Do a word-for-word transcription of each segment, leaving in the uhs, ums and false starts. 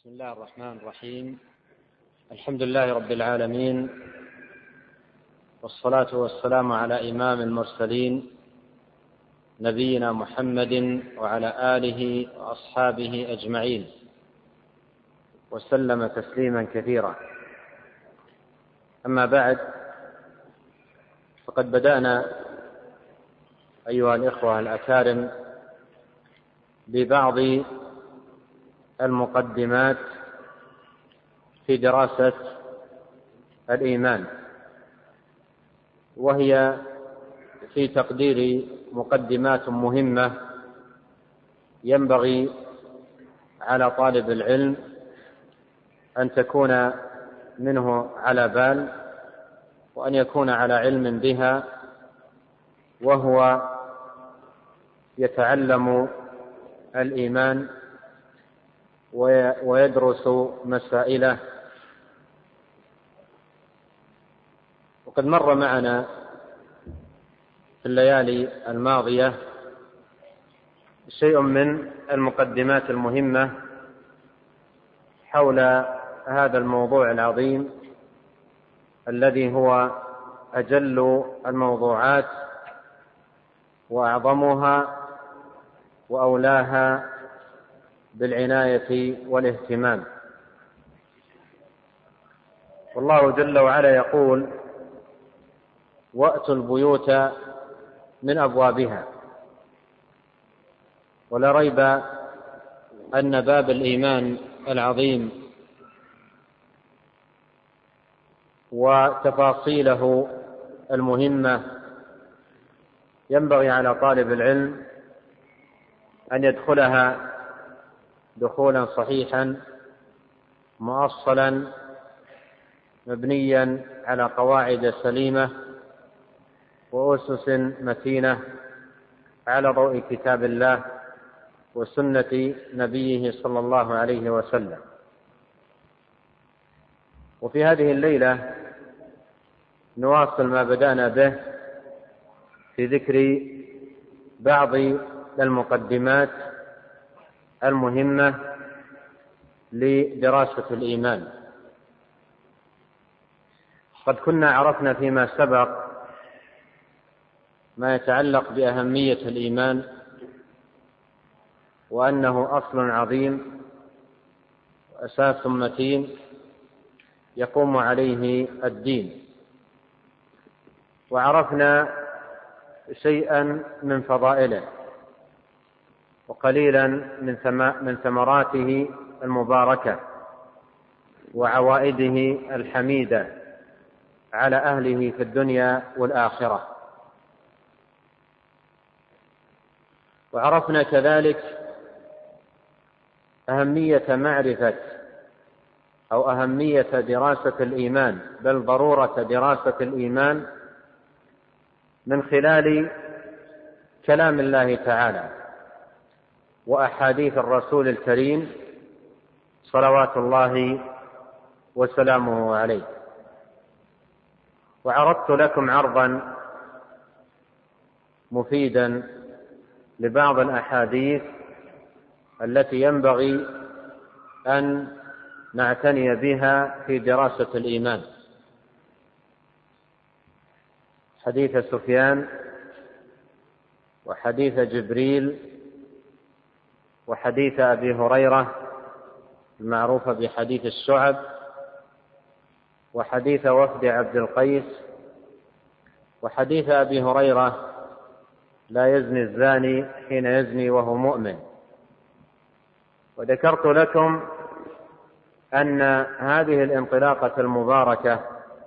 بسم الله الرحمن الرحيم. الحمد لله رب العالمين، والصلاة والسلام على إمام المرسلين نبينا محمد وعلى آله وأصحابه أجمعين، وسلم تسليما كثيرا. أما بعد، فقد بدأنا أيها الإخوة الأكارم ببعض المقدمات في دراسة الإيمان، وهي في تقدير مقدمات مهمة ينبغي على طالب العلم أن تكون منه على بال، وأن يكون على علم بها وهو يتعلم الإيمان ويدرس مسائله. وقد مر معنا في الليالي الماضية شيء من المقدمات المهمة حول هذا الموضوع العظيم الذي هو أجل الموضوعات وأعظمها وأولاها بالعناية والاهتمام. والله جل وعلا يقول: وأتوا البيوت من أبوابها. ولا ريب أن باب الإيمان العظيم وتفاصيله المهمة ينبغي على طالب العلم أن يدخلها دخولا صحيحا مؤصلا مبنيا على قواعد سليمة وأسس متينة على ضوء كتاب الله وسنة نبيه صلى الله عليه وسلم. وفي هذه الليلة نواصل ما بدأنا به في ذكر بعض المقدمات المهمة لدراسة الإيمان. قد كنا عرفنا فيما سبق ما يتعلق بأهمية الإيمان، وأنه أصل عظيم وأساس متين يقوم عليه الدين. وعرفنا شيئا من فضائله وقليلا من ثمراته المباركة وعوائده الحميدة على أهله في الدنيا والآخرة. وعرفنا كذلك أهمية معرفة أو أهمية دراسة الإيمان، بل ضرورة دراسة الإيمان من خلال كلام الله تعالى وأحاديث الرسول الكريم صلوات الله وسلامه عليه. وعرضت لكم عرضا مفيدا لبعض الأحاديث التي ينبغي أن نعتني بها في دراسة الإيمان. حديث سفيان، وحديث جبريل، وحديث أبي هريرة المعروف بحديث الشعب، وحديث وفد عبد القيس، وحديث أبي هريرة: لا يزني الزاني حين يزني وهو مؤمن. وذكرت لكم أن هذه الانطلاقة المباركة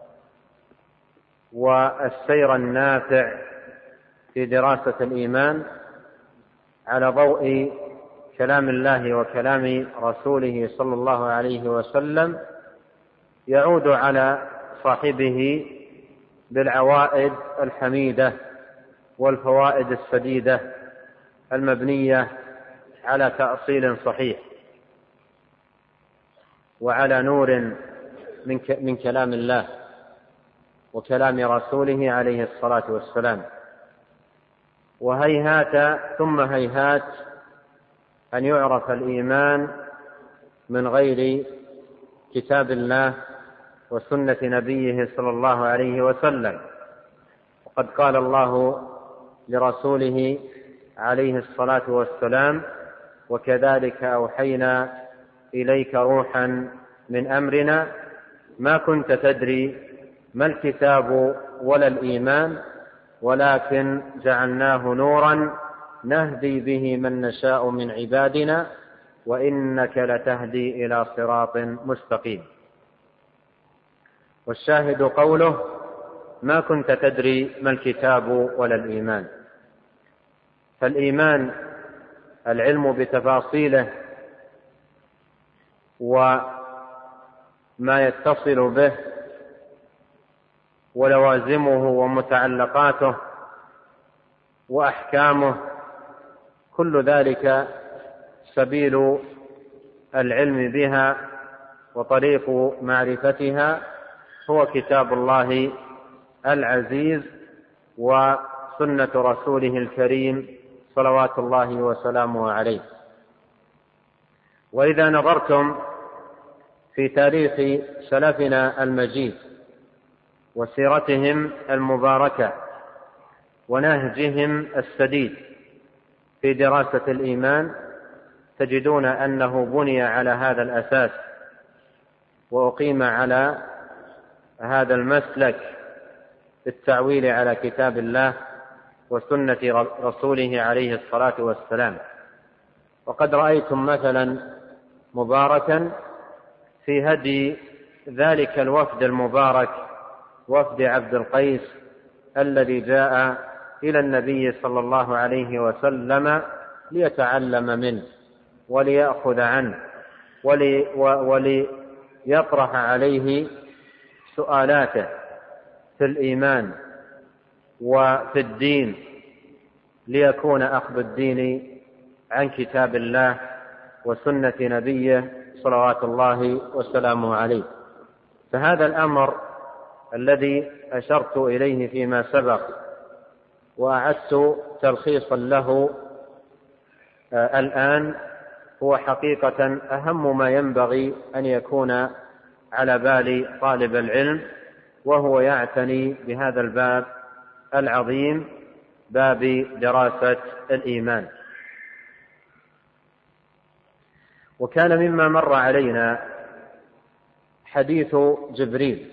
والسير النافع في دراسة الإيمان على ضوء كلام الله وكلام رسوله صلى الله عليه وسلم يعود على صاحبه بالعوائد الحميدة والفوائد السديدة المبنية على تأصيل صحيح وعلى نور من كلام الله وكلام رسوله عليه الصلاة والسلام. وهيهات ثم هيهات أن يعرف الإيمان من غير كتاب الله وسنة نبيه صلى الله عليه وسلم. وقد قال الله لرسوله عليه الصلاة والسلام: وكذلك أوحينا إليك روحا من أمرنا ما كنت تدري ما الكتاب ولا الإيمان ولكن جعلناه نورا نهدي به من نشاء من عبادنا وإنك لتهدي إلى صراط مستقيم. والشاهد قوله: ما كنت تدري ما الكتاب ولا الإيمان. فالإيمان العلم بتفاصيله وما يتصل به ولوازمه ومتعلقاته وأحكامه، كل ذلك سبيل العلم بها وطريق معرفتها هو كتاب الله العزيز وسنة رسوله الكريم صلوات الله وسلامه عليه. وإذا نظرتم في تاريخ سلفنا المجيد وسيرتهم المباركة ونهجهم السديد في دراسة الإيمان، تجدون أنه بني على هذا الأساس وأقيم على هذا المسلك بالتعويل على كتاب الله وسنة رسوله عليه الصلاة والسلام. وقد رأيتم مثلا مباركا في هدي ذلك الوفد المبارك، وفد عبد القيس، الذي جاء إلى النبي صلى الله عليه وسلم ليتعلم منه وليأخذ عنه ولي وليطرح عليه سؤالاته في الإيمان وفي الدين، ليكون أخذ الدين عن كتاب الله وسنة نبيه صلوات الله وسلامه عليه. فهذا الأمر الذي أشرت إليه فيما سبق وأعدت تلخيصا له آه الآن هو حقيقة أهم ما ينبغي أن يكون على بال طالب العلم وهو يعتني بهذا الباب العظيم، باب دراسة الإيمان. وكان مما مر علينا حديث جبريل،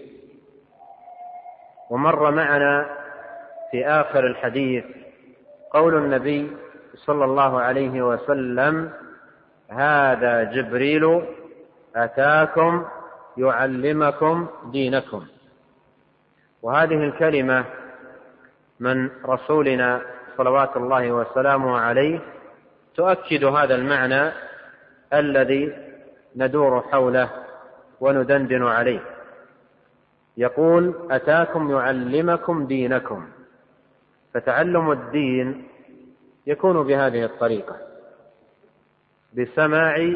ومر معنا في آخر الحديث قول النبي صلى الله عليه وسلم: هذا جبريل أتاكم يعلمكم دينكم. وهذه الكلمة من رسولنا صلوات الله وسلامه عليه تؤكد هذا المعنى الذي ندور حوله وندندن عليه. يقول: أتاكم يعلمكم دينكم. فتعلم الدين يكون بهذه الطريقة: بسماع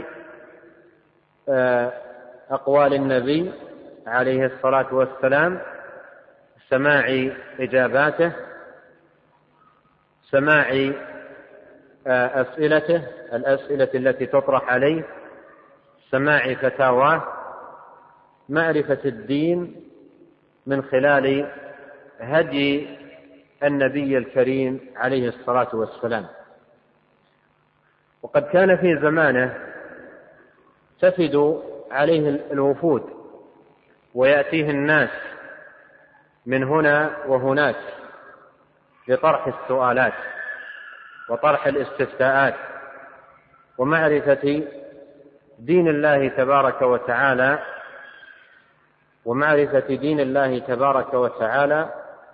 أقوال النبي عليه الصلاة والسلام، سماع إجاباته، سماع أسئلته، الأسئلة التي تطرح عليه، سماع فتاواه، معرفة الدين من خلال هدي النبي الكريم عليه الصلاة والسلام. وقد كان في زمانه تفد عليه الوفود ويأتيه الناس من هنا وهناك لطرح السؤالات وطرح الاستفتاءات ومعرفة دين الله تبارك وتعالى ومعرفة دين الله تبارك وتعالى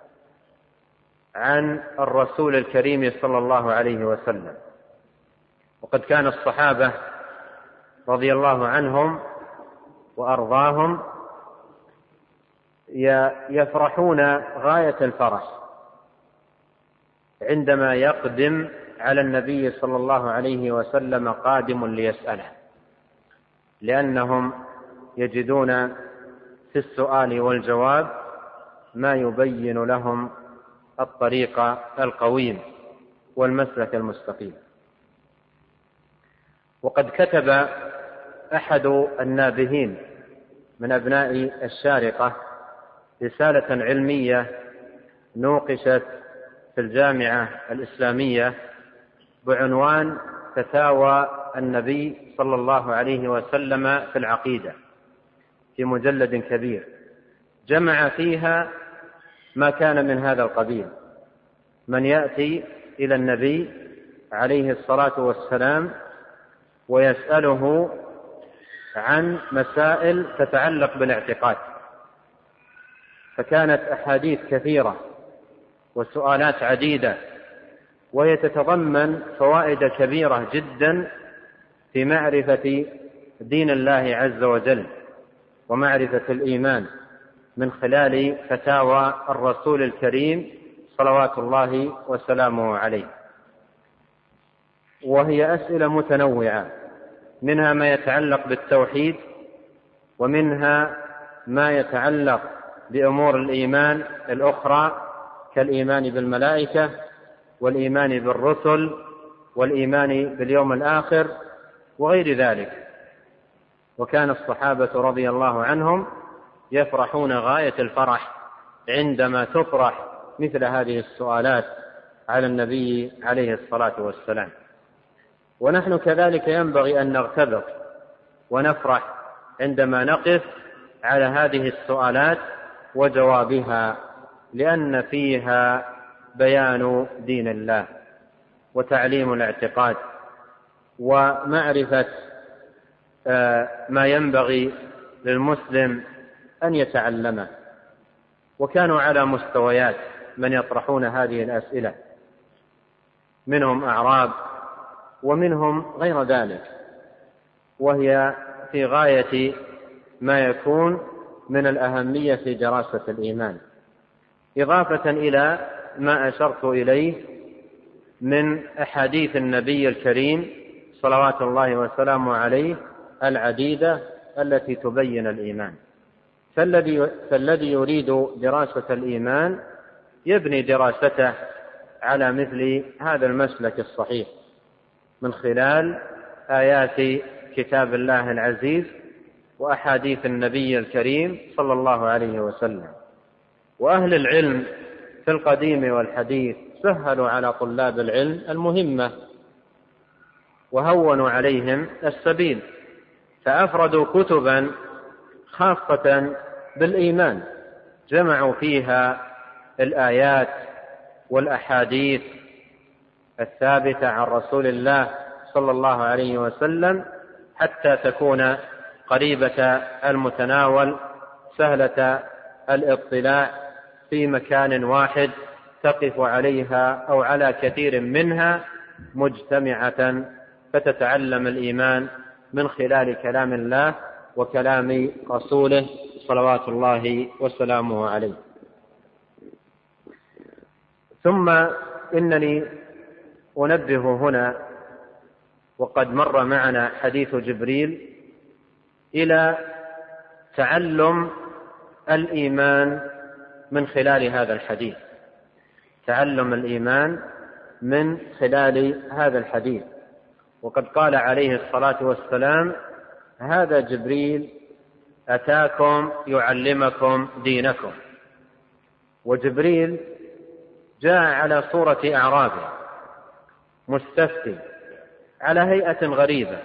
عن الرسول الكريم صلى الله عليه وسلم. وقد كان الصحابة رضي الله عنهم وأرضاهم يفرحون غاية الفرح عندما يقدم على النبي صلى الله عليه وسلم قادم ليسأله، لأنهم يجدون في السؤال والجواب ما يبين لهم الطريق القويم والمسلك المستقيم. وقد كتب أحد النابهين من أبناء الشارقة رسالة علمية نوقشت في الجامعة الإسلامية بعنوان فتاوى النبي صلى الله عليه وسلم في العقيدة، في مجلد كبير جمع فيها ما كان من هذا القبيل، من يأتي إلى النبي عليه الصلاة والسلام ويسأله عن مسائل تتعلق بالاعتقاد، فكانت أحاديث كثيرة وسؤالات عديدة، وهي تتضمن فوائد كبيرة جدا في معرفة دين الله عز وجل ومعرفة الإيمان من خلال فتاوى الرسول الكريم صلوات الله وسلامه عليه. وهي أسئلة متنوعة، منها ما يتعلق بالتوحيد، ومنها ما يتعلق بأمور الإيمان الأخرى كالإيمان بالملائكة والإيمان بالرسل والإيمان باليوم الآخر وغير ذلك. وكان الصحابة رضي الله عنهم يفرحون غاية الفرح عندما تطرح مثل هذه السؤالات على النبي عليه الصلاة والسلام. ونحن كذلك ينبغي أن نغتبط ونفرح عندما نقف على هذه السؤالات وجوابها، لأن فيها بيان دين الله وتعليم الاعتقاد ومعرفة ما ينبغي للمسلم أن يتعلمه. وكانوا على مستويات من يطرحون هذه الأسئلة، منهم أعراب ومنهم غير ذلك، وهي في غاية ما يكون من الأهمية في دراسة الإيمان، إضافة إلى ما أشرت إليه من أحاديث النبي الكريم صلوات الله وسلامه عليه العديدة التي تبين الإيمان. فالذي, فالذي يريد دراسة الإيمان يبني دراسته على مثل هذا المسلك الصحيح من خلال آيات كتاب الله العزيز وأحاديث النبي الكريم صلى الله عليه وسلم. وأهل العلم في القديم والحديث سهلوا على طلاب العلم المهمة وهونوا عليهم السبيل، فأفردوا كتبا خاصة بالإيمان جمعوا فيها الآيات والأحاديث الثابتة عن رسول الله صلى الله عليه وسلم حتى تكون قريبة المتناول سهلة الاطلاع في مكان واحد تقف عليها أو على كثير منها مجتمعة، فتتعلم الإيمان من خلال كلام الله وكلام رسوله صلوات الله وسلامه عليه. ثم إنني أنبه هنا، وقد مر معنا حديث جبريل، إلى تعلم الإيمان من خلال هذا الحديث، تعلم الإيمان من خلال هذا الحديث. وقد قال عليه الصلاة والسلام: هذا جبريل أتاكم يعلمكم دينكم. وجبريل جاء على صورة أعرابي مستفتي على هيئة غريبة،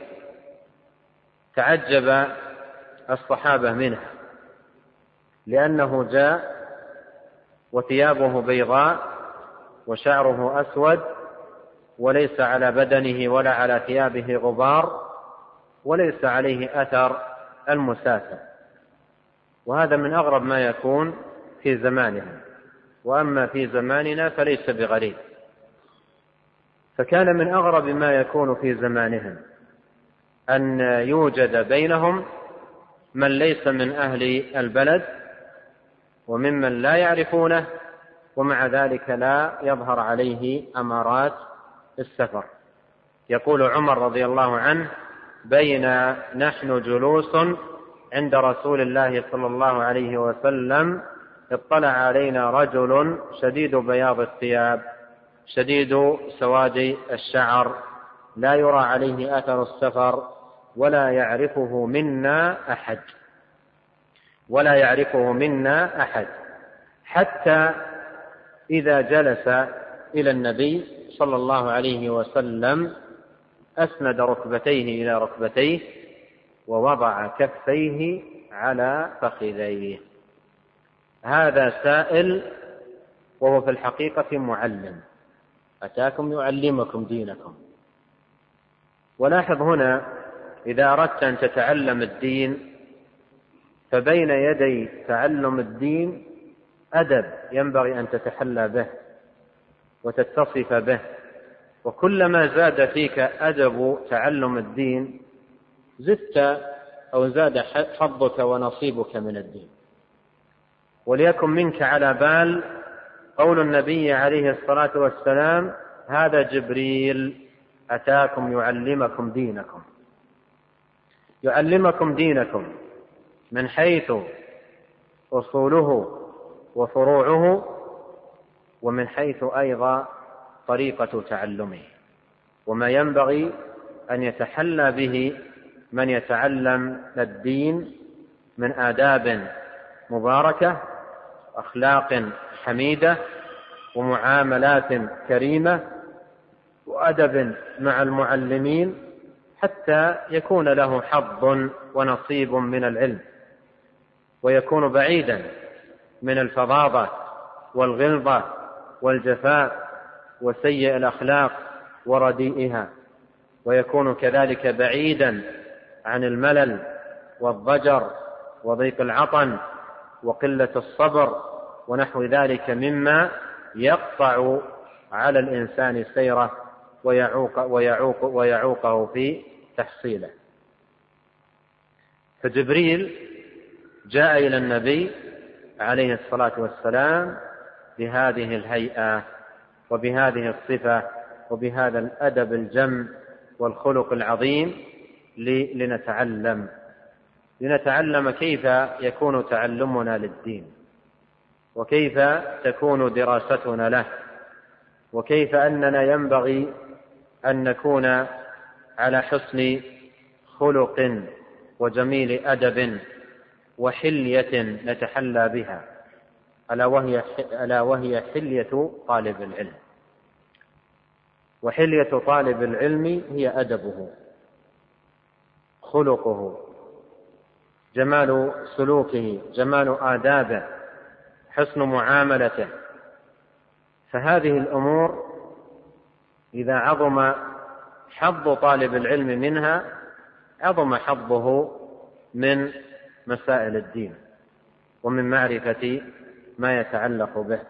تعجب الصحابة منه لأنه جاء وثيابه بيضاء وشعره أسود وليس على بدنه ولا على ثيابه غبار وليس عليه أثر المسافة، وهذا من أغرب ما يكون في زمانهم، وأما في زماننا فليس بغريب. فكان من أغرب ما يكون في زمانهم أن يوجد بينهم من ليس من أهل البلد وممن لا يعرفونه، ومع ذلك لا يظهر عليه أمارات السفر. يقول عمر رضي الله عنه: بين نحن جلوس عند رسول الله صلى الله عليه وسلم اطلع علينا رجل شديد بياض الثياب شديد سواد الشعر لا يرى عليه أثر السفر ولا يعرفه منا أحد ولا يعرفه منا أحد حتى إذا جلس إلى النبي صلى الله عليه وسلم أسند ركبتيه إلى ركبتيه ووضع كفيه على فخذيه. هذا سائل وهو في الحقيقة معلم، أتاكم يعلمكم دينكم. ولاحظ هنا إذا أردت أن تتعلم الدين فبين يدي تعلم الدين أدب ينبغي أن تتحلى به وتتصف به، وكلما زاد فيك أدب تعلم الدين زدت أو زاد حظك ونصيبك من الدين. وليكن منك على بال قول النبي عليه الصلاة والسلام: هذا جبريل أتاكم يعلمكم دينكم. يعلمكم دينكم من حيث أصوله وفروعه، ومن حيث أيضا طريقة تعلمه، وما ينبغي أن يتحلى به من يتعلم الدين من آداب مباركة، أخلاق حميدة، ومعاملات كريمة، وأدب مع المعلمين، حتى يكون له حظ ونصيب من العلم، ويكون بعيدا من الفظاظة والغلظة والجفاء وسيء الأخلاق ورديئها، ويكون كذلك بعيدا عن الملل والضجر وضيق العطن وقلة الصبر ونحو ذلك مما يقطع على الإنسان سيره ويعوق ويعوق ويعوقه في تحصيله. فجبريل جاء إلى النبي عليه الصلاة والسلام بهذه الهيئة وبهذه الصفة وبهذا الأدب الجم والخلق العظيم لنتعلم لنتعلم كيف يكون تعلمنا للدين، وكيف تكون دراستنا له، وكيف أننا ينبغي أن نكون على حسن خلق وجميل أدب وحلية نتحلى بها، ألا وهي ألا وهي حلية طالب العلم. وحلية طالب العلم هي أدبه، خلقه، جمال سلوكه، جمال آدابه، حسن معاملته. فهذه الأمور إذا عظم حظ طالب العلم منها عظم حظه من مسائل الدين ومن معرفة ما يتعلق به.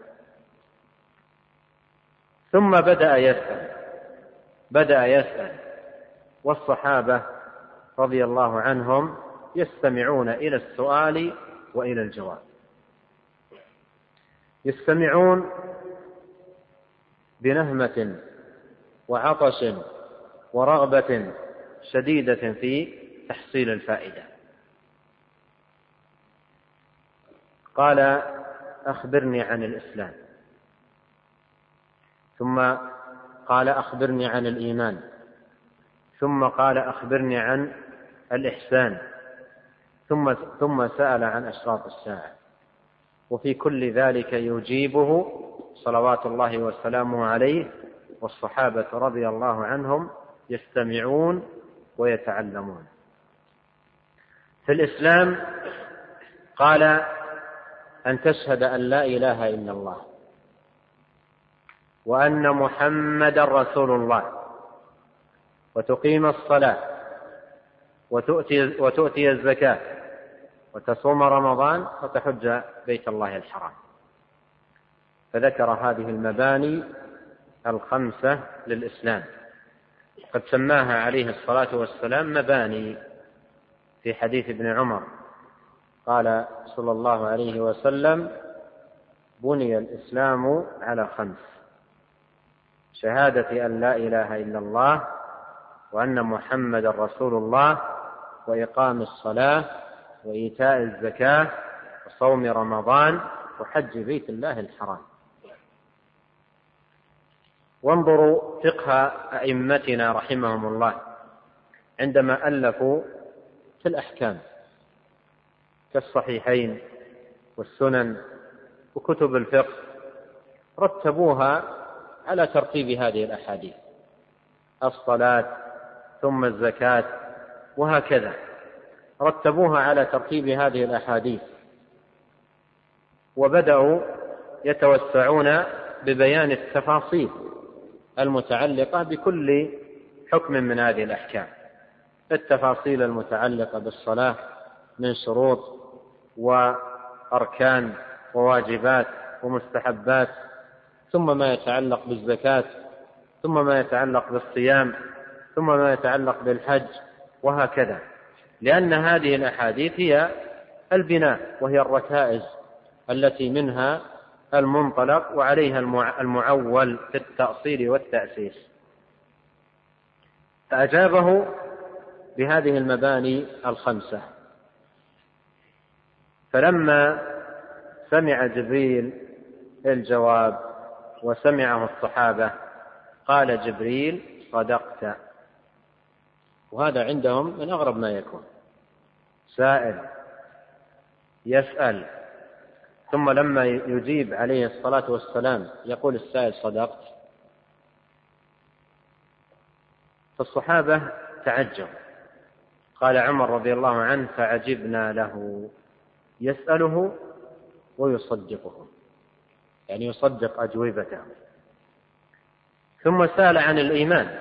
ثم بدأ يسأل بدأ يسأل والصحابة رضي الله عنهم يستمعون إلى السؤال وإلى الجواب، يستمعون بنهمة وعطش ورغبة شديدة في تحصيل الفائدة. قال: أخبرني عن الإسلام، ثم قال: أخبرني عن الإيمان، ثم قال: أخبرني عن الإحسان، ثم ثم سأل عن أشراط الساعة. وفي كل ذلك يجيبه صلوات الله وسلامه عليه والصحابة رضي الله عنهم يستمعون ويتعلمون. في الإسلام قال: أن تشهد أن لا إله إلا الله وأن محمدا رسول الله، وتقيم الصلاة، وتؤتي, وتؤتي الزكاة، وتصوم رمضان، وتحج بيت الله الحرام. فذكر هذه المباني الخمسة للإسلام، قد سماها عليه الصلاة والسلام مباني في حديث ابن عمر، قال صلى الله عليه وسلم: بني الإسلام على خمس: شهادة أن لا إله إلا الله وأن محمد رسول الله، وإقام الصلاة، وإيتاء الزكاة، وصوم رمضان، وحج بيت الله الحرام. وانظروا فقه أئمتنا رحمهم الله عندما ألفوا في الأحكام كالصحيحين والسنن وكتب الفقه رتبوها على ترتيب هذه الأحاديث، الصلاة ثم الزكاة وهكذا، رتبوها على ترتيب هذه الأحاديث، وبدأوا يتوسعون ببيان التفاصيل المتعلقة بكل حكم من هذه الأحكام، التفاصيل المتعلقة بالصلاة من شروط وأركان وواجبات ومستحبات، ثم ما يتعلق بالزكاة، ثم ما يتعلق بالصيام، ثم ما يتعلق بالحج وهكذا، لأن هذه الأحاديث هي البناء وهي الركائز التي منها المنطلق وعليها المعول في التأصيل والتأسيس. فأجابه بهذه المباني الخمسة. فلما سمع جبريل الجواب وسمعه الصحابة قال جبريل صدقت. وهذا عندهم من أغرب ما يكون، سائل يسأل ثم لما يجيب عليه الصلاة والسلام يقول السائل صدقت. فالصحابة تعجب. قال عمر رضي الله عنه فعجبنا له، يسأله ويصدقه، يعني يصدق أجوبته. ثم سأل عن الإيمان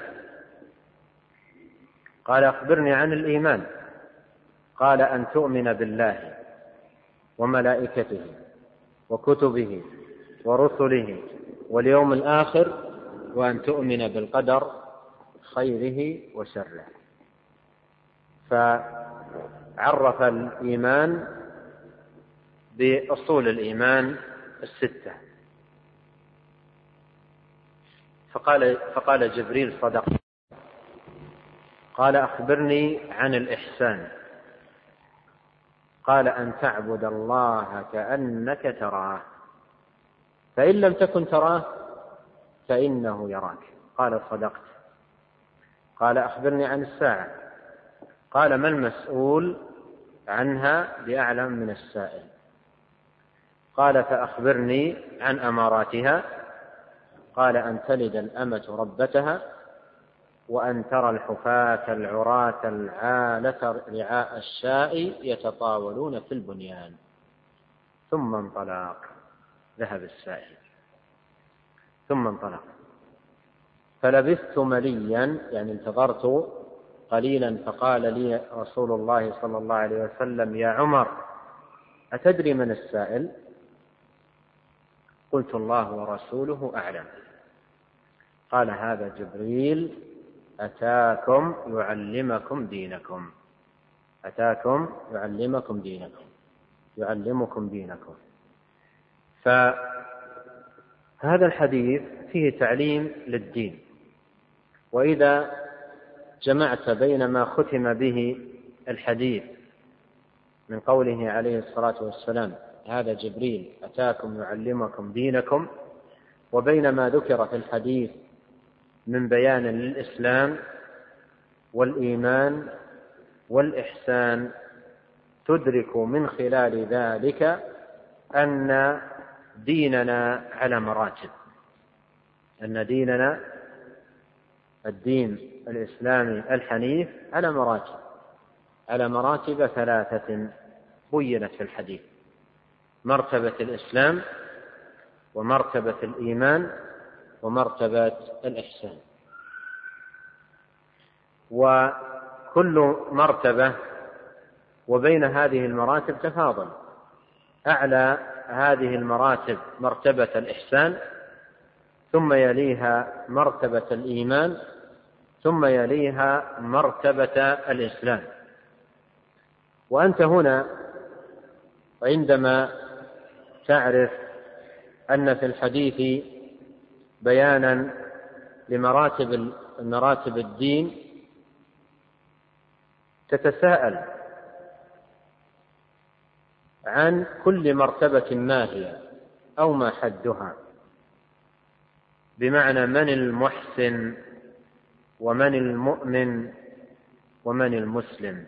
قال أخبرني عن الإيمان. قال أن تؤمن بالله وملائكته وكتبه ورسله واليوم الآخر وأن تؤمن بالقدر خيره وشره. فعرف الإيمان بأصول الإيمان الستة. فقال, فقال جبريل صدق. قال أخبرني عن الإحسان. قال أن تعبد الله كأنك تراه فإن لم تكن تراه فإنه يراك. قال صدقت. قال أخبرني عن الساعة. قال ما المسؤول عنها بأعلم من السائل. قال فأخبرني عن أماراتها. قال أن تلد الأمة ربتها وأن ترى الحفاة العراة العالة رعاء الشاء يتطاولون في البنيان. ثم انطلق. ذهب السائل ثم انطلق. فلبثت مليا، يعني انتظرت قليلا، فقال لي رسول الله صلى الله عليه وسلم يا عمر أتدري من السائل؟ قلت الله ورسوله أعلم. قال هذا جبريل أتاكم يعلمكم دينكم. أتاكم يعلمكم دينكم يعلمكم دينكم. فهذا الحديث فيه تعليم للدين. وإذا جمعت بين ما ختم به الحديث من قوله عليه الصلاة والسلام هذا جبريل أتاكم يعلمكم دينكم، وبين ما ذكر في الحديث من بيان للإسلام والإيمان والإحسان، تدرك من خلال ذلك أن ديننا على مراتب، أن ديننا الدين الإسلامي الحنيف على مراتب على مراتب ثلاثة بينت في الحديث: مرتبة الإسلام ومرتبة الإيمان ومرتبة الإحسان. وكل مرتبة وبين هذه المراتب تفاضل. أعلى هذه المراتب مرتبة الإحسان، ثم يليها مرتبة الإيمان، ثم يليها مرتبة الإسلام. وأنت هنا عندما تعرف أن في الحديث بيانا لمراتب مراتب الدين تتساءل عن كل مرتبة ما هي أو ما حدها، بمعنى من المحسن ومن المؤمن ومن المسلم.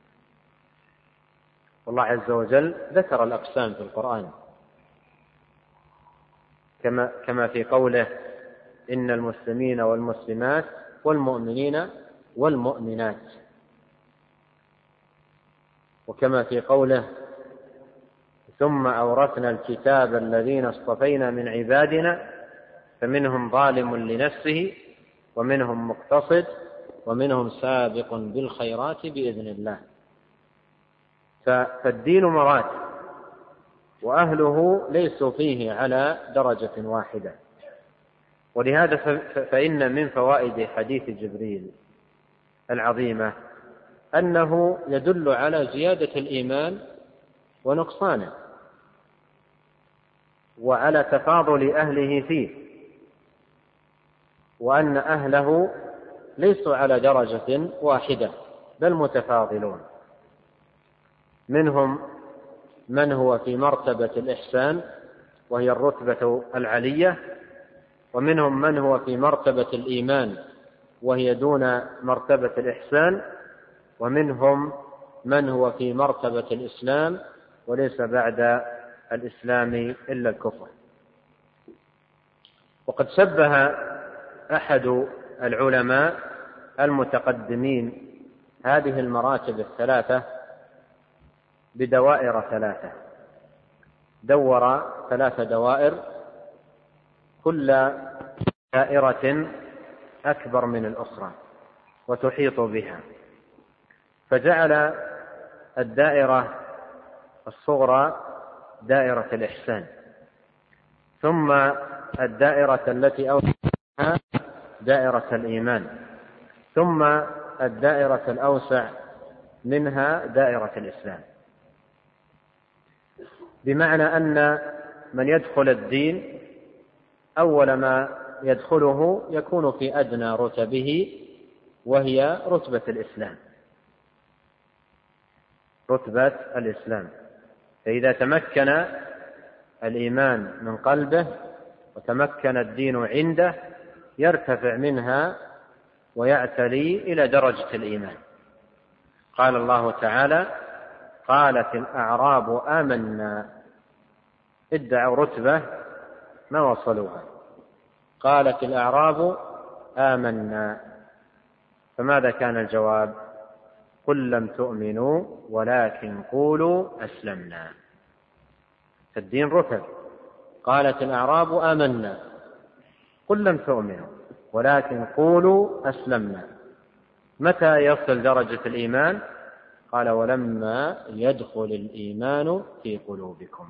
والله عز وجل ذكر الأقسام في القرآن كما كما في قوله إن المسلمين والمسلمات والمؤمنين والمؤمنات، وكما في قوله ثم أورثنا الكتاب الذين اصطفينا من عبادنا فمنهم ظالم لنفسه ومنهم مقتصد ومنهم سابق بالخيرات بإذن الله. فالدين مراتب، وأهله ليسوا فيه على درجة واحدة. ولهذا فإن من فوائد حديث جبريل العظيمة أنه يدل على زيادة الإيمان ونقصانه، وعلى تفاضل أهله فيه، وأن أهله ليسوا على درجة واحدة بل متفاضلون. منهم من هو في مرتبة الإحسان وهي الرتبة العلية، ومنهم من هو في مرتبة الإيمان وهي دون مرتبة الإحسان، ومنهم من هو في مرتبة الإسلام وليس بعد الإسلام إلا الكفر. وقد شبه أحد العلماء المتقدمين هذه المراتب الثلاثة بدوائر ثلاثة، دور ثلاث دوائر كل دائرة أكبر من الأخرى وتحيط بها، فجعل الدائرة الصغرى دائرة الإحسان، ثم الدائرة التي أوسعها دائرة الإيمان، ثم الدائرة الأوسع منها دائرة الإسلام، بمعنى أن من يدخل الدين أول ما يدخله يكون في أدنى رتبه، وهي رتبة الإسلام رتبة الإسلام فإذا تمكن الإيمان من قلبه وتمكن الدين عنده يرتفع منها ويعتلي إلى درجة الإيمان. قال الله تعالى قالت الأعراب آمنا، ادعوا رتبة ما وصلوها. قالت الأعراب آمنا، فماذا كان الجواب؟ قل لم تؤمنوا ولكن قولوا أسلمنا. فالدين رتب. قالت الأعراب آمنا، قل لم تؤمنوا ولكن قولوا أسلمنا. متى يصل درجة الإيمان؟ قال ولما يدخل الإيمان في قلوبكم.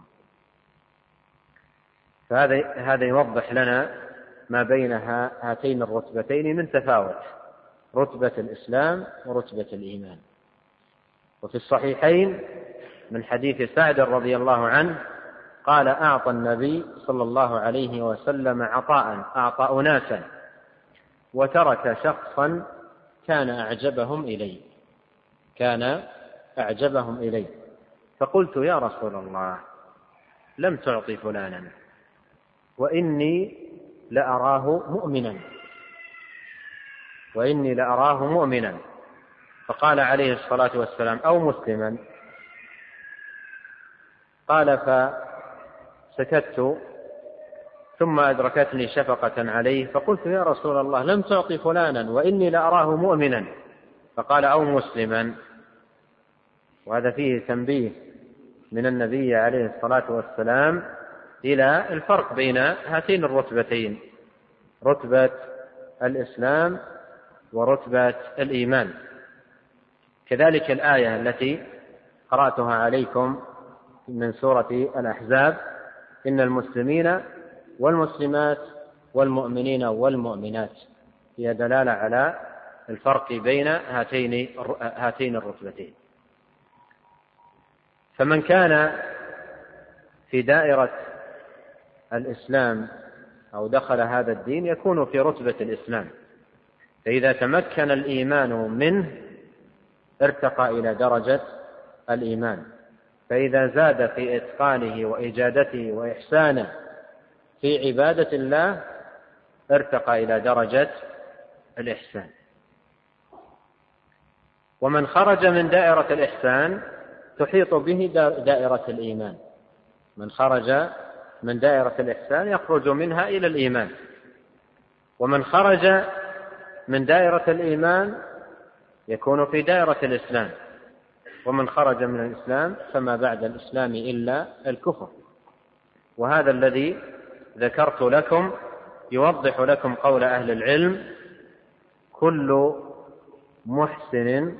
فهذا هذا يوضح لنا ما بين هاتين الرتبتين من تفاوت، رتبة الإسلام ورتبة الإيمان. وفي الصحيحين من حديث سعد رضي الله عنه قال أعطى النبي صلى الله عليه وسلم عطاء، أعطى أناسا وترك شخصا كان أعجبهم إليه كان أعجبهم إليه فقلت يا رسول الله لم تعطي فلانا وإني لأراه مؤمنا وإني لأراه مؤمنا فقال عليه الصلاة والسلام أو مسلما. قال فسكت، ثم أدركتني شفقة عليه فقلت يا رسول الله لم تعطي فلانا وإني لأراه مؤمنا فقال أو مسلما. وهذا فيه تنبيه من النبي عليه الصلاة والسلام إلى الفرق بين هاتين الرتبتين، رتبة الإسلام ورتبة الإيمان. كذلك الآية التي قرأتها عليكم من سورة الأحزاب إن المسلمين والمسلمات والمؤمنين والمؤمنات هي دلالة على الفرق بين هاتين هاتين الرتبتين. فمن كان في دائرة الإسلام أو دخل هذا الدين يكون في رتبة الإسلام، فإذا تمكن الإيمان منه ارتقى إلى درجة الإيمان، فإذا زاد في إتقانه وإجادته وإحسانه في عبادة الله ارتقى إلى درجة الإحسان. ومن خرج من دائرة الإحسان تحيط به دائرة الإيمان. من خرج من دائرة الإحسان يخرج منها إلى الإيمان، ومن خرج من دائرة الإيمان يكون في دائرة الإسلام، ومن خرج من الإسلام فما بعد الإسلام إلا الكفر. وهذا الذي ذكرت لكم يوضح لكم قول أهل العلم: كل محسن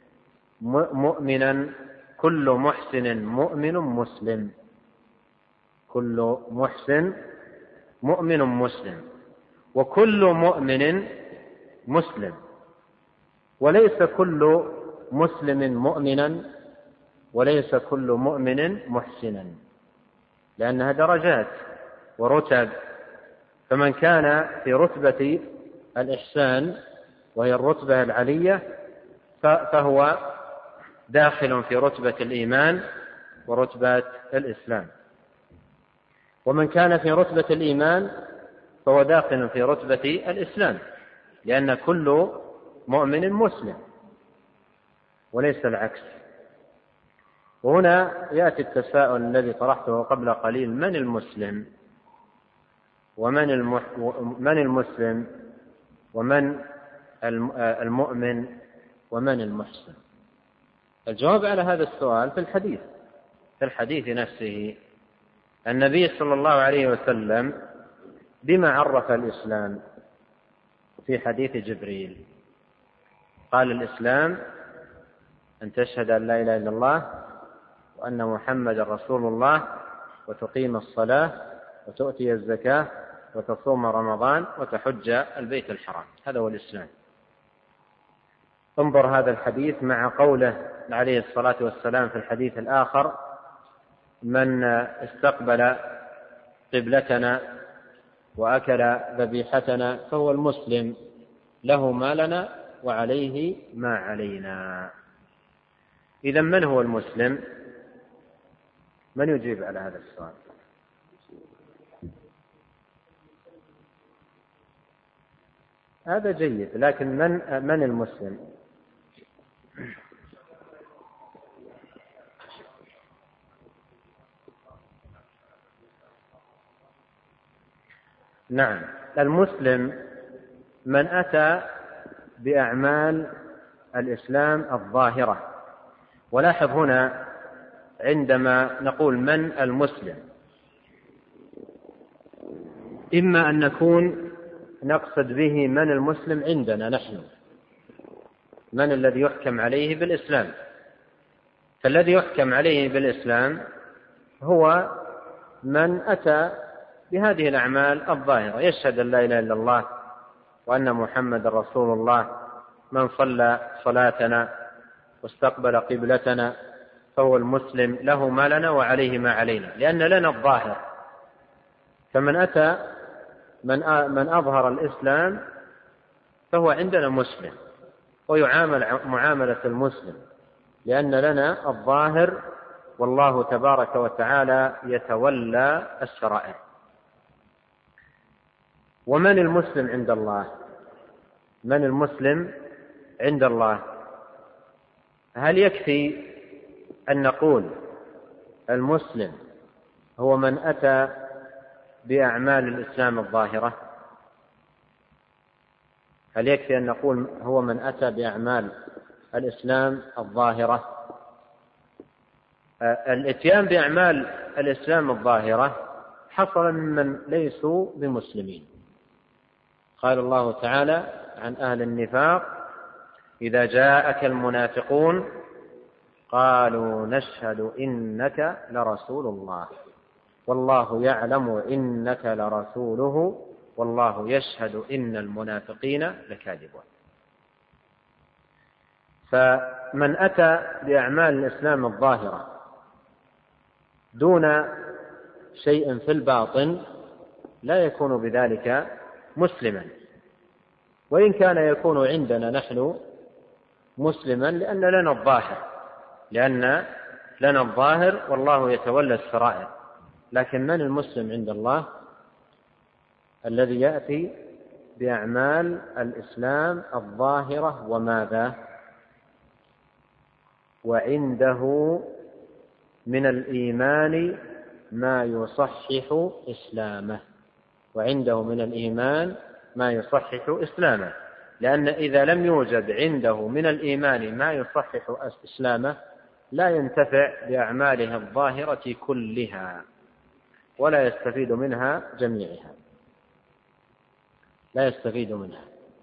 مؤمنا كل محسن مؤمن مسلم. كل محسن مؤمن مسلم، وكل مؤمن مسلم، وليس كل مسلم مؤمنا، وليس كل مؤمن محسنا، لأنها درجات ورتب. فمن كان في رتبة الإحسان وهي الرتبة العلية فهو داخل في رتبة الإيمان ورتبة الإسلام، ومن كان في رتبة الإيمان فهو داخل في رتبة الإسلام، لأن كل مؤمن مسلم وليس العكس. وهنا يأتي التساؤل الذي طرحته قبل قليل: من المسلم ومن المح... من المسلم ومن المؤمن ومن المحسن؟ الجواب على هذا السؤال في الحديث في الحديث نفسه. النبي صلى الله عليه وسلم بما عرف الإسلام في حديث جبريل؟ قال: الإسلام أن تشهد أن لا إله إلا الله وأن محمد رسول الله، وتقيم الصلاة، وتؤتي الزكاة، وتصوم رمضان، وتحج البيت الحرام. هذا هو الإسلام. انظر هذا الحديث مع قوله عليه الصلاة والسلام في الحديث الآخر: من استقبل قبلتنا وأكل ذبيحتنا فهو المسلم، له ما لنا وعليه ما علينا. إذن من هو المسلم؟ من يجيب على هذا السؤال؟ هذا جيد، لكن من من المسلم؟ نعم، المسلم من أتى بأعمال الإسلام الظاهرة. ولاحظ هنا عندما نقول من المسلم، إما أن نكون نقصد به من المسلم عندنا نحن، من الذي يحكم عليه بالإسلام. فالذي يحكم عليه بالإسلام هو من أتى بهذه الأعمال الظاهرة: يشهد أن لا إله إلا الله وأن محمد رسول الله، من صلى صلاتنا واستقبل قبلتنا فهو المسلم، له ما لنا وعليه ما علينا، لأن لنا الظاهر. فمن أتى من من أظهر الإسلام فهو عندنا مسلم، ويعامل معاملة المسلم، لأن لنا الظاهر، والله تبارك وتعالى يتولى السرائر. ومن المسلم عند الله؟ من المسلم عند الله؟ هل يكفي أن نقول المسلم هو من أتى بأعمال الإسلام الظاهرة؟ هل يكفي أن نقول هو من أتى بأعمال الإسلام الظاهرة؟ الاتيان بأعمال الإسلام الظاهرة حصل ممن ليسوا بمسلمين. قال الله تعالى عن أهل النفاق: إذا جاءك المنافقون قالوا نشهد إنك لرسول الله والله يعلم إنك لرسوله والله يشهد إن المنافقين لكاذبون. فمن أتى بأعمال الإسلام الظاهرة دون شيء في الباطن لا يكون بذلك مسلما، وإن كان يكون عندنا نحن مسلما لأن لنا الظاهر لأن لنا الظاهر والله يتولى السرائر. لكن من المسلم عند الله؟ الذي يأتي بأعمال الإسلام الظاهرة وماذا؟ وعنده من الإيمان ما يصحح إسلامه وعنده من الإيمان ما يصحح إسلامه لأن إذا لم يوجد عنده من الإيمان ما يصحح إسلامه لا ينتفع بأعماله الظاهرة كلها ولا يستفيد منها جميعها لا يستفيد منها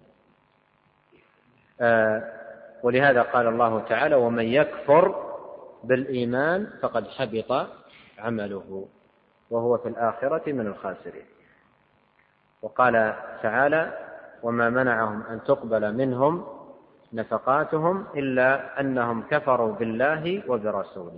آه ولهذا قال الله تعالى ومن يكفر بالإيمان فقد حبط عمله وهو في الآخرة من الخاسرين. وقال تعالى وما منعهم أن تقبل منهم نفقاتهم إلا أنهم كفروا بالله وبرسوله.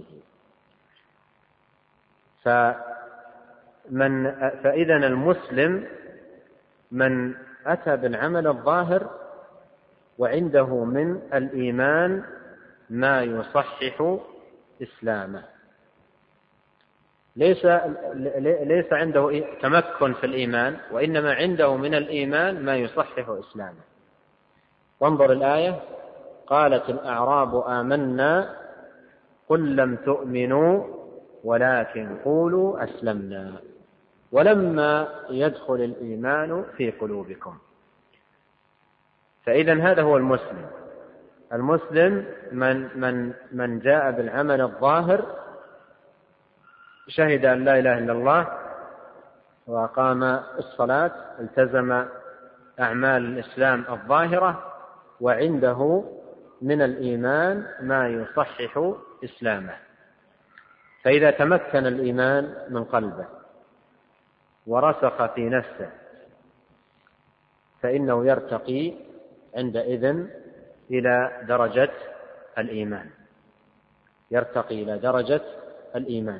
فمن فإذا المسلم من أتى بالعمل الظاهر وعنده من الإيمان ما يصحح إسلامه ليس ليس عنده تمكن في الإيمان وإنما عنده من الإيمان ما يصحح إسلامه. وانظر الآية قالت الأعراب آمنا قل لم تؤمنوا ولكن قولوا أسلمنا ولما يدخل الإيمان في قلوبكم. فإذا هذا هو المسلم. المسلم من من من جاء بالعمل الظاهر شهد أن لا إله إلا الله وأقام الصلاة التزم أعمال الإسلام الظاهرة وعنده من الإيمان ما يصحح إسلامه. فإذا تمكن الإيمان من قلبه ورسخ في نفسه فإنه يرتقي عندئذ إلى درجة الإيمان يرتقي إلى درجة الإيمان.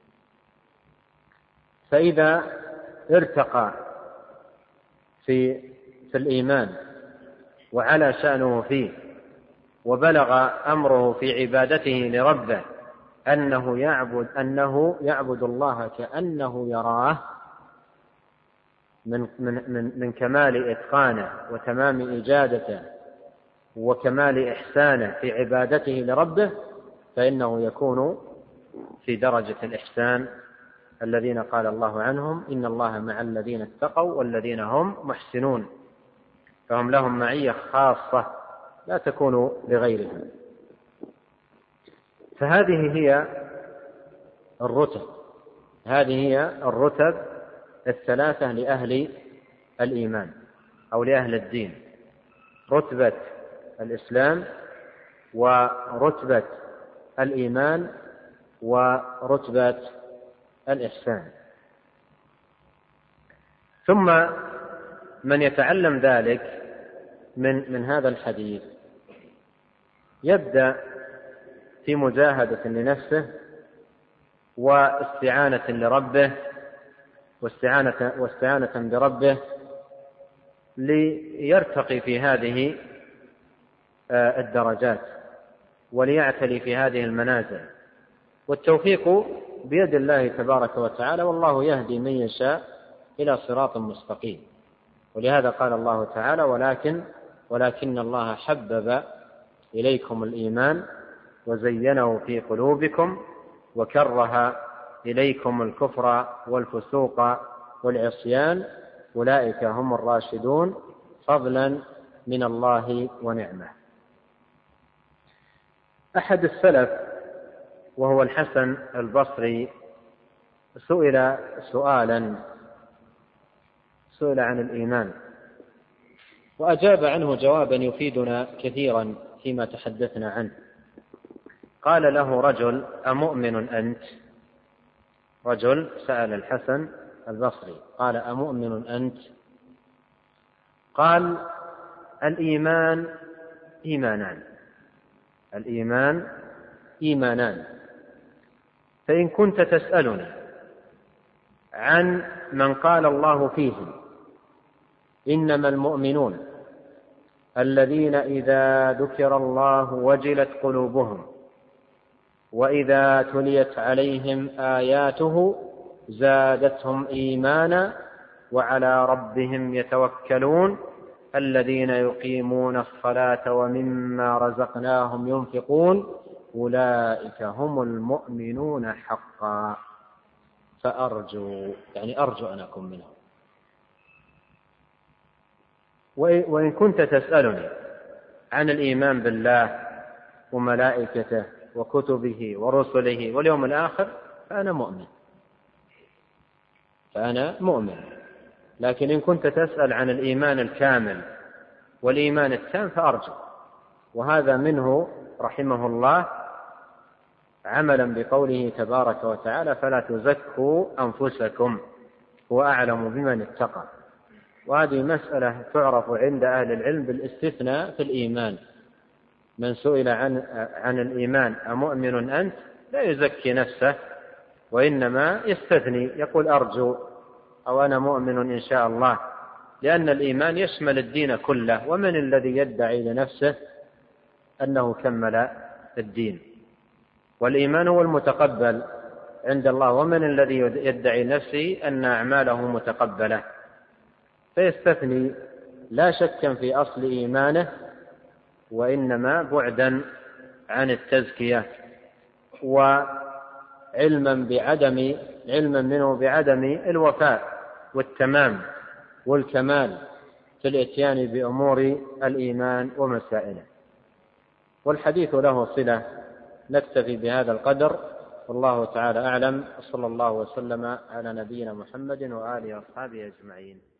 فإذا ارتقى في في الإيمان وعلى شأنه فيه وبلغ أمره في عبادته لربه أنه يعبد أنه يعبد الله كأنه يراه من من من, من كمال إتقانه وتمام إجادته وكمال إحسانه في عبادته لربه فإنه يكون في درجة الإحسان الذين قال الله عنهم إن الله مع الذين اتقوا والذين هم محسنون فهم لهم معية خاصة لا تكون لغيرهم. فهذه هي الرتب هذه هي الرتب الثلاثة لأهل الإيمان أو لأهل الدين رتبة الإسلام ورتبة الإيمان ورتبة الإحسان. ثم من يتعلم ذلك من من هذا الحديث يبدأ في مجاهدة لنفسه واستعانة لربه واستعانة واستعانة بربه ليرتقي في هذه الدرجات وليعتلي في هذه المنازل. والتوفيق بيد الله تبارك وتعالى والله يهدي من يشاء إلى صراط مستقيم. ولهذا قال الله تعالى ولكن ولكن الله حبب إليكم الإيمان وزينه في قلوبكم وكره إليكم الكفر والفسوق والعصيان أولئك هم الراشدون فضلا من الله ونعمه. أحد السلف وهو الحسن البصري سئل سؤالا سئل عن الإيمان وأجاب عنه جوابا يفيدنا كثيرا فيما تحدثنا عنه. قال له رجل أمؤمن أنت؟ رجل سأل الحسن البصري قال أمؤمن أنت؟ قال الإيمان إيمانان الإيمان إيمانان فإن كنت تسألني عن من قال الله فيهم إنما المؤمنون الذين إذا ذكر الله وجلت قلوبهم وإذا تليت عليهم آياته زادتهم إيمانا وعلى ربهم يتوكلون الذين يقيمون الصلاة ومما رزقناهم ينفقون أولئك هم المؤمنون حقا فأرجو، يعني أرجو أن أكون منهم. وإن كنت تسألني عن الإيمان بالله وملائكته وكتبه ورسله واليوم الآخر فأنا مؤمن فأنا مؤمن لكن إن كنت تسأل عن الإيمان الكامل والإيمان التام فأرجو. وهذا منه رحمه الله عملا بقوله تبارك وتعالى فلا تزكوا أنفسكم هو أعلم بمن اتقى. وهذه مسألة تعرف عند أهل العلم بالاستثناء في الإيمان. من سئل عن, عن الإيمان أمؤمن أنت لا يزكي نفسه وإنما يستثني يقول أرجو أو أنا مؤمن إن شاء الله، لأن الإيمان يشمل الدين كله، ومن الذي يدعي لنفسه أنه كمل الدين؟ والإيمان هو المتقبل عند الله، ومن الذي يدعي نفسه أن أعماله متقبلة؟ فيستثني لا شك في أصل إيمانه وإنما بعدا عن التزكية وعلما بعدم علما منه بعدم الوفاء والتمام والكمال في الإتيان بأمور الإيمان ومسائله. والحديث له صلة. نكتفي بهذا القدر والله تعالى أعلم، وصلى الله وسلم على نبينا محمد وآله وأصحابه أجمعين.